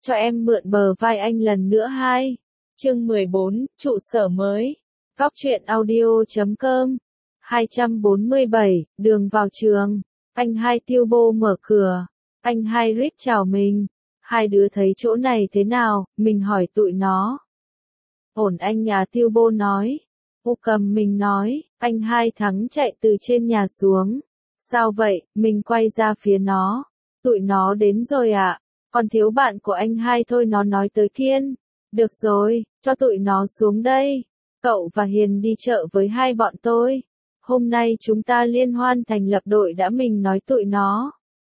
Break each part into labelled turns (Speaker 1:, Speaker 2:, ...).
Speaker 1: cho em mượn bờ vai anh lần nữa 2. Chương 14, trụ sở mới. Góc truyện audio.com 247, đường vào trường. Anh hai Tiêu Bô mở cửa. Anh hai Rick chào mình. Hai đứa thấy chỗ này thế nào, mình hỏi tụi nó. Ổn anh nhà Tiêu Bô nói. U cầm mình nói, anh hai Thắng chạy từ trên nhà xuống. Sao vậy, mình quay ra phía nó. Tụi nó đến rồi ạ. Còn thiếu bạn của anh hai thôi, nó nói tới Kiên. Được rồi, cho tụi nó xuống đây. Cậu và Hiền đi chợ với hai bọn tôi. Hôm nay chúng ta liên hoan thành lập đội đã, mình nói tụi nó.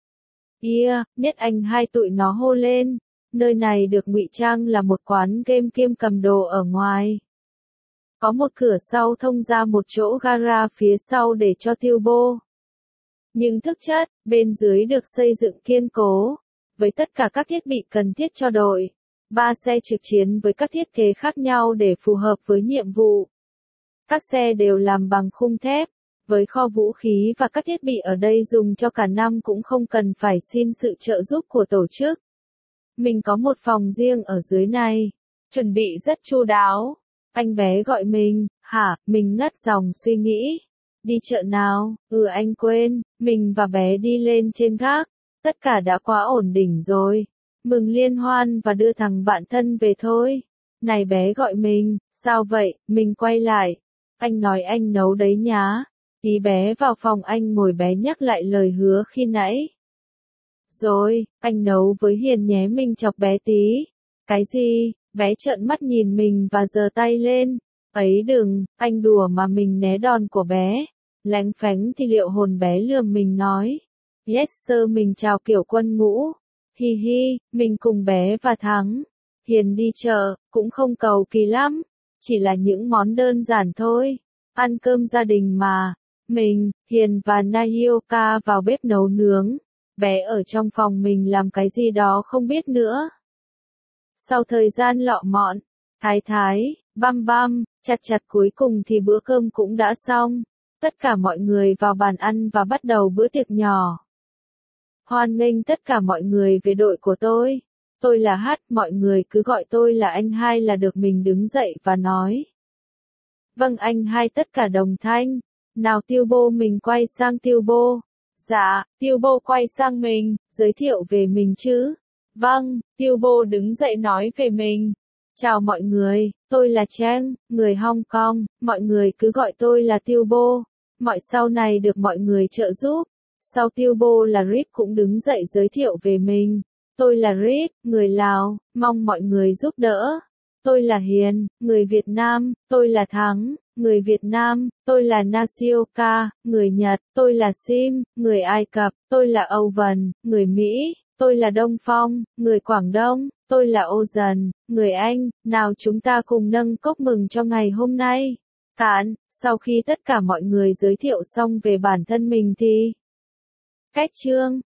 Speaker 1: Biết anh hai tụi nó hô lên. Nơi này được ngụy trang là một quán game kiêm cầm đồ ở ngoài. Có một cửa sau thông ra một chỗ gara phía sau để cho Tiêu-Bô. Nhưng thực chất, bên dưới được xây dựng kiên cố, với tất cả các thiết bị cần thiết cho đội. 3 xe trực chiến với các thiết kế khác nhau để phù hợp với nhiệm vụ. Các xe đều làm bằng khung thép, với kho vũ khí và các thiết bị ở đây dùng cho cả năm cũng không cần phải xin sự trợ giúp của tổ chức. Mình có một phòng riêng ở dưới này, chuẩn bị rất chu đáo. Anh bé gọi mình, hả, mình ngắt dòng suy nghĩ. Đi chợ nào, anh quên, mình và bé đi lên trên gác, tất cả đã quá ổn định rồi. Mừng liên hoan và đưa thằng bạn thân về thôi. Này bé gọi mình, sao vậy, mình quay lại. Anh nói anh nấu đấy nhá. Tí bé vào phòng anh ngồi, bé nhắc lại lời hứa khi nãy. Rồi, anh nấu với Hiền nhé, mình chọc bé tí. Cái gì, bé trợn mắt nhìn mình và giơ tay lên. Ấy đừng, anh đùa mà, mình né đòn của bé. Lánh phánh thì liệu hồn bé lườm mình nói. Yes sir, mình chào kiểu quân ngũ. Hi hi, mình cùng bé và Thắng. Hiền đi chợ, cũng không cầu kỳ lắm. Chỉ là những món đơn giản thôi. Ăn cơm gia đình mà. Mình, Hiền và Nahioka vào bếp nấu nướng. Bé ở trong phòng mình làm cái gì đó không biết nữa. Sau thời gian lọ mọn, thái, băm, chặt cuối cùng thì bữa cơm cũng đã xong. Tất cả mọi người vào bàn ăn và bắt đầu bữa tiệc nhỏ. Hoan nghênh tất cả mọi người về đội của tôi. Tôi là Hát, mọi người cứ gọi tôi là anh hai là được, mình đứng dậy và nói. Vâng anh hai, tất cả đồng thanh. Nào Tiêu-Bô, mình quay sang Tiêu-Bô. Dạ, Tiêu-Bô quay sang mình, giới thiệu về mình chứ. Vâng, Tiêu-Bô đứng dậy nói về mình. Chào mọi người, tôi là Cheng, người Hong Kong, mọi người cứ gọi tôi là Tiêu-Bô. Mọi sau này được mọi người trợ giúp. Sau Tiêu-Bô là Rip cũng đứng dậy giới thiệu về mình. Tôi là Rip, người Lào, mong mọi người giúp đỡ. Tôi là Hiền, người Việt Nam. Tôi là Thắng, người Việt Nam. Tôi là Nahioka, người Nhật. Tôi là Sim, người Ai Cập. Tôi là Owen, người Mỹ. Tôi là Đông Phong, người Quảng Đông. Tôi là Ozen, người Anh. Nào chúng ta cùng nâng cốc mừng cho ngày hôm nay. Cạn, sau khi tất cả mọi người giới thiệu xong về bản thân mình thì cách chương